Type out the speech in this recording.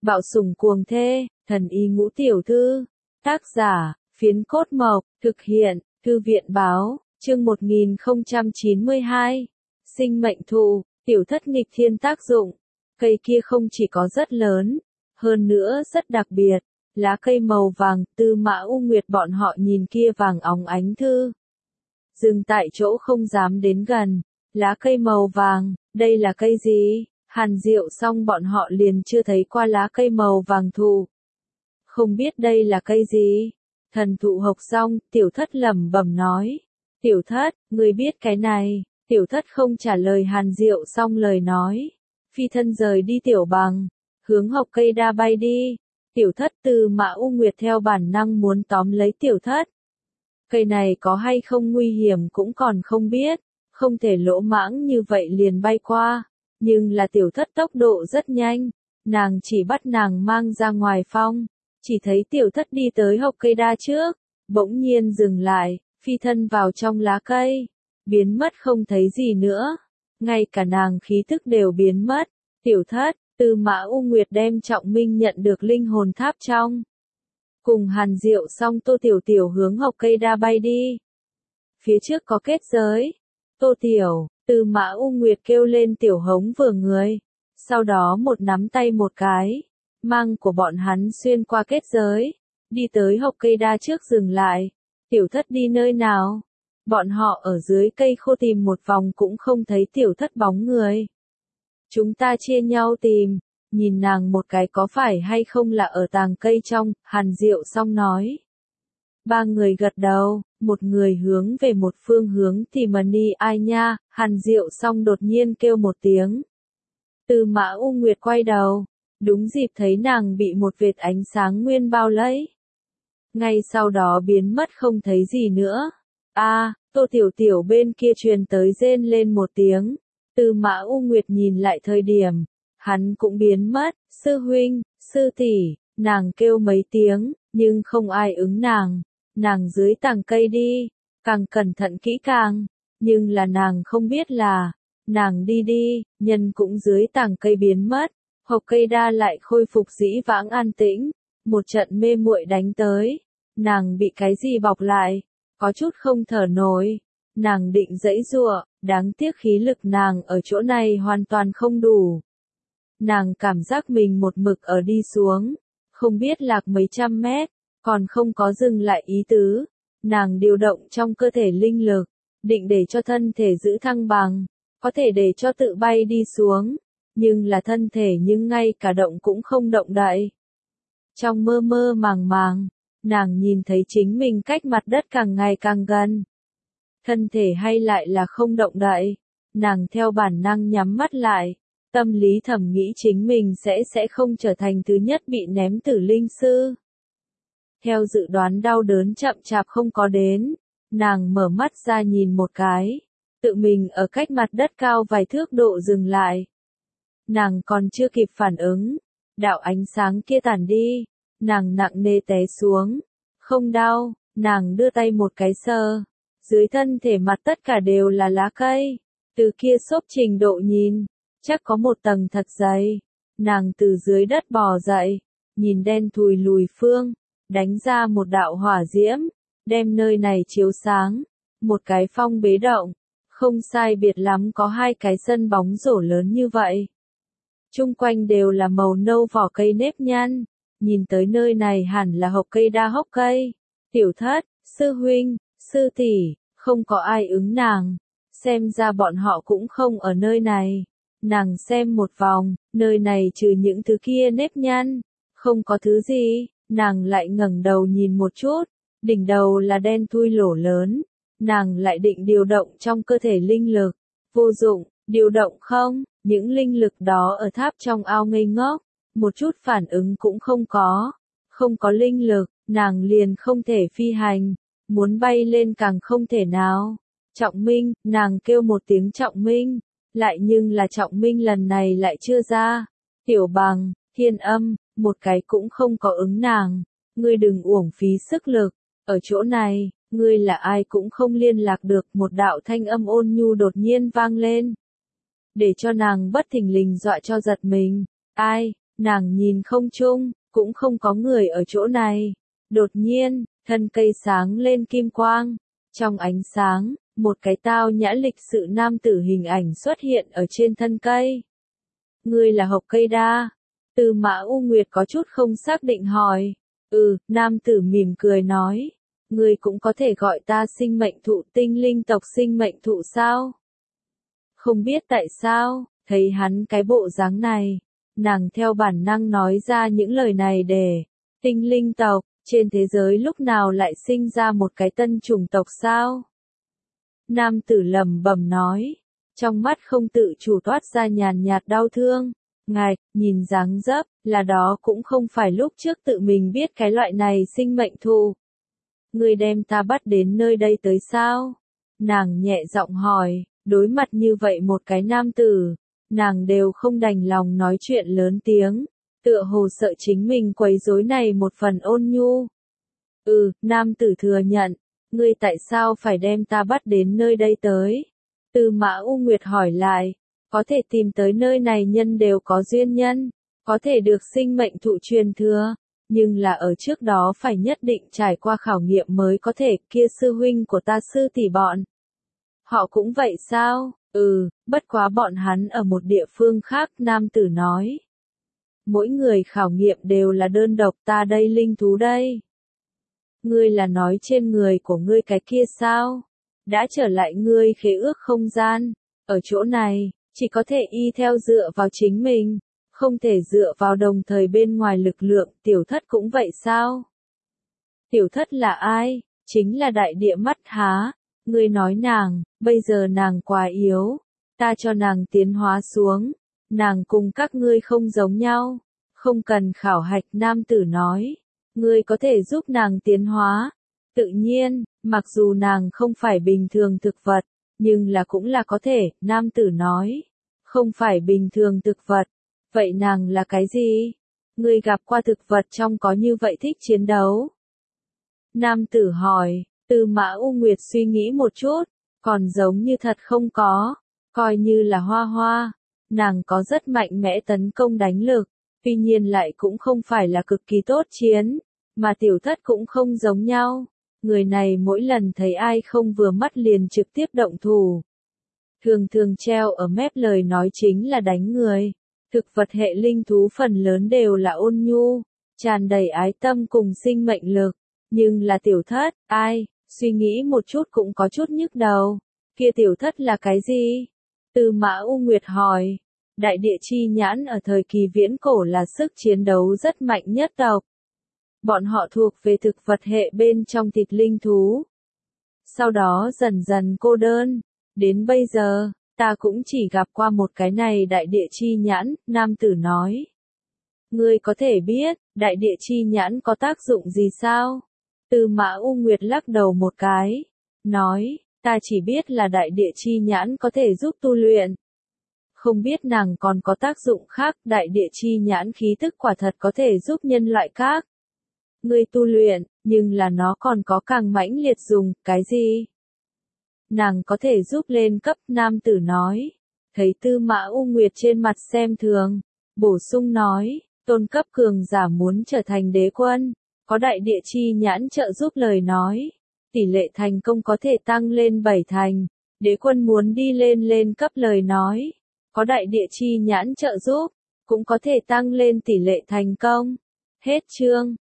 Bạo sủng cuồng thê, thần y ngũ tiểu thư. Tác giả, Phiến Cốt Mộc, thực hiện, Thư viện báo, chương 1092. Sinh mệnh thụ, tiểu thất nghịch thiên tác dụng. Cây kia không chỉ có rất lớn, hơn nữa rất đặc biệt. Lá cây màu vàng, Tư Mã U Nguyệt bọn họ nhìn kia vàng óng ánh thư. Dừng tại chỗ không dám đến gần. Lá cây màu vàng, đây là cây gì? Hàn Diệu xong bọn họ liền chưa thấy qua lá cây màu vàng thụ. Không biết đây là cây gì? Thần thụ hộc xong, tiểu thất lẩm bẩm nói. Tiểu thất, người biết cái này. Tiểu thất không trả lời Hàn Diệu xong lời nói. Phi thân rời đi tiểu bằng, hướng hộc cây đa bay đi. Tiểu thất Tư Mã U Nguyệt theo bản năng muốn tóm lấy tiểu thất. Cây này có hay không nguy hiểm cũng còn không biết, không thể lỗ mãng như vậy liền bay qua. Nhưng là tiểu thất tốc độ rất nhanh, nàng chỉ bắt nàng mang ra ngoài phong. Chỉ thấy tiểu thất đi tới hộc cây đa trước, bỗng nhiên dừng lại, phi thân vào trong lá cây, biến mất không thấy gì nữa. Ngay cả nàng khí thức đều biến mất. Tiểu thất, Tư Mã U Nguyệt đem Trọng Minh nhận được linh hồn tháp trong. Cùng Hàn Diệu xong Tô Tiểu Tiểu hướng hộc cây đa bay đi. Phía trước có kết giới. Tô Tiểu, Tư Mã U Nguyệt kêu lên tiểu hống vừa người. Sau đó một nắm tay một cái, mang của bọn hắn xuyên qua kết giới, đi tới hộc cây đa trước dừng lại. Tiểu thất đi nơi nào? Bọn họ ở dưới cây khô tìm một vòng cũng không thấy tiểu thất bóng người. Chúng ta chia nhau tìm, nhìn nàng một cái có phải hay không là ở tàng cây trong, Hàn Diệu xong nói. Ba người gật đầu, một người hướng về một phương hướng thì mà ni ai nha, Hàn Diệu xong đột nhiên kêu một tiếng. Tư Mã U Nguyệt quay đầu, đúng dịp thấy nàng bị một vệt ánh sáng nguyên bao lấy. Ngay sau đó biến mất không thấy gì nữa. Tô Tiểu Tiểu bên kia truyền tới rên lên một tiếng. Tư Mã U Nguyệt nhìn lại thời điểm, hắn cũng biến mất. Sư huynh, sư tỷ, nàng kêu mấy tiếng, nhưng không ai ứng nàng. Nàng dưới tàng cây đi, càng cẩn thận kỹ càng, nhưng là nàng không biết là, nàng đi, nhân cũng dưới tàng cây biến mất. Hộc cây đa lại khôi phục dĩ vãng an tĩnh, một trận mê muội đánh tới. Nàng bị cái gì bọc lại, có chút không thở nổi. Nàng định giãy giụa, đáng tiếc khí lực nàng ở chỗ này hoàn toàn không đủ. Nàng cảm giác mình một mực ở đi xuống, không biết lạc mấy trăm mét, còn không có dừng lại ý tứ. Nàng điều động trong cơ thể linh lực, định để cho thân thể giữ thăng bằng, có thể để cho tự bay đi xuống, nhưng là thân thể nhưng ngay cả động cũng không động đậy. Trong mơ mơ màng màng, nàng nhìn thấy chính mình cách mặt đất càng ngày càng gần. Thân thể hay lại là không động đậy, nàng theo bản năng nhắm mắt lại, tâm lý thầm nghĩ chính mình sẽ không trở thành thứ nhất bị ném tử linh sư. Theo dự đoán đau đớn chậm chạp không có đến, nàng mở mắt ra nhìn một cái, tự mình ở cách mặt đất cao vài thước độ dừng lại. Nàng còn chưa kịp phản ứng, đạo ánh sáng kia tản đi, nàng nặng nề té xuống, không đau, nàng đưa tay một cái sờ, dưới thân thể mặt tất cả đều là lá cây, từ kia xốp trình độ nhìn, chắc có một tầng thật dày. Nàng từ dưới đất bò dậy, nhìn đen thùi lùi phương, đánh ra một đạo hỏa diễm, đem nơi này chiếu sáng, một cái phong bế động, không sai biệt lắm có hai cái sân bóng rổ lớn như vậy. Chung quanh đều là màu nâu vỏ cây nếp nhăn, nhìn tới nơi này hẳn là hộc cây đa hốc cây. Tiểu thất, sư huynh, sư tỷ, không có ai ứng nàng, xem ra bọn họ cũng không ở nơi này. Nàng xem một vòng, nơi này trừ những thứ kia nếp nhăn, không có thứ gì. Nàng lại ngẩng đầu nhìn một chút, đỉnh đầu là đen thui lỗ lớn, nàng lại định điều động trong cơ thể linh lực, vô dụng, điều động không, những linh lực đó ở tháp trong ao ngây ngốc, một chút phản ứng cũng không có linh lực, nàng liền không thể phi hành, muốn bay lên càng không thể nào. Trọng Minh, nàng kêu một tiếng Trọng Minh, lại nhưng là Trọng Minh lần này lại chưa ra. Tiểu bằng, Thiên Âm, một cái cũng không có ứng nàng. Ngươi đừng uổng phí sức lực, ở chỗ này, ngươi là ai cũng không liên lạc được. Một đạo thanh âm ôn nhu đột nhiên vang lên, để cho nàng bất thình lình dọa cho giật mình. Ai? Nàng nhìn không chung, cũng không có người ở chỗ này. Đột nhiên, thân cây sáng lên kim quang. Trong ánh sáng, một cái tao nhã lịch sự nam tử hình ảnh xuất hiện ở trên thân cây. Ngươi là Hộc Cây Đa? Tư Mã U Nguyệt có chút không xác định hỏi. Nam tử mỉm cười nói. Ngươi cũng có thể gọi ta sinh mệnh thụ, tinh linh tộc sinh mệnh thụ sao? Không biết tại sao, thấy hắn cái bộ dáng này, nàng theo bản năng nói ra những lời này để, tinh linh tộc, trên thế giới lúc nào lại sinh ra một cái tân chủng tộc sao? Nam tử lẩm bẩm nói, trong mắt không tự chủ toát ra nhàn nhạt đau thương. Ngài, nhìn dáng dấp, là đó cũng không phải lúc trước tự mình biết cái loại này sinh mệnh thụ. Ngươi đem ta bắt đến nơi đây tới sao? Nàng nhẹ giọng hỏi, đối mặt như vậy một cái nam tử, nàng đều không đành lòng nói chuyện lớn tiếng, tựa hồ sợ chính mình quấy rối này một phần ôn nhu. Nam tử thừa nhận, ngươi tại sao phải đem ta bắt đến nơi đây tới? Tư Mã U Nguyệt hỏi lại, có thể tìm tới nơi này nhân đều có duyên nhân, có thể được sinh mệnh thụ truyền thừa, nhưng là ở trước đó phải nhất định trải qua khảo nghiệm mới có thể, kia sư huynh của ta sư tỷ bọn. Họ cũng vậy sao? Bất quá bọn hắn ở một địa phương khác, nam tử nói. Mỗi người khảo nghiệm đều là đơn độc, ta đây linh thú đây. Ngươi là nói trên người của ngươi cái kia sao? Đã trở lại ngươi khế ước không gian, ở chỗ này, chỉ có thể y theo dựa vào chính mình, không thể dựa vào đồng thời bên ngoài lực lượng, tiểu thất cũng vậy sao? Tiểu thất là ai? Chính là đại địa mắt há. Ngươi nói nàng, bây giờ nàng quá yếu, ta cho nàng tiến hóa xuống, nàng cùng các ngươi không giống nhau, không cần khảo hạch, nam tử nói, ngươi có thể giúp nàng tiến hóa, tự nhiên, mặc dù nàng không phải bình thường thực vật, nhưng là cũng là có thể, nam tử nói, không phải bình thường thực vật, vậy nàng là cái gì? Ngươi gặp qua thực vật trong có như vậy thích chiến đấu? Nam tử hỏi. Tư Mã U Nguyệt suy nghĩ một chút, còn giống như thật không có, coi như là Hoa Hoa, nàng có rất mạnh mẽ tấn công đánh lực, tuy nhiên lại cũng không phải là cực kỳ tốt chiến, mà tiểu thất cũng không giống nhau, người này mỗi lần thấy ai không vừa mắt liền trực tiếp động thủ. Thường thường treo ở mép lời nói chính là đánh người, thực vật hệ linh thú phần lớn đều là ôn nhu, tràn đầy ái tâm cùng sinh mệnh lực, nhưng là tiểu thất, ai? Suy nghĩ một chút cũng có chút nhức đầu. Kia tiểu thất là cái gì? Tư Mã U Nguyệt hỏi. Đại địa chi nhãn ở thời kỳ viễn cổ là sức chiến đấu rất mạnh nhất tộc. Bọn họ thuộc về thực vật hệ bên trong thịt linh thú. Sau đó dần dần cô đơn. Đến bây giờ, ta cũng chỉ gặp qua một cái này đại địa chi nhãn, nam tử nói. Ngươi có thể biết, đại địa chi nhãn có tác dụng gì sao? Tư Mã U Nguyệt lắc đầu một cái, nói, ta chỉ biết là đại địa chi nhãn có thể giúp tu luyện. Không biết nàng còn có tác dụng khác, đại địa chi nhãn khí tức quả thật có thể giúp nhân loại khác. Ngươi tu luyện, nhưng là nó còn có càng mãnh liệt dùng, cái gì? Nàng có thể giúp lên cấp, nam tử nói. Thấy Tư Mã U Nguyệt trên mặt xem thường, bổ sung nói, tôn cấp cường giả muốn trở thành đế quân. Có đại địa chi nhãn trợ giúp lời nói, tỷ lệ thành công có thể tăng lên 7 thành, đế quân muốn đi lên cấp lời nói, có đại địa chi nhãn trợ giúp, cũng có thể tăng lên tỷ lệ thành công. Hết chương.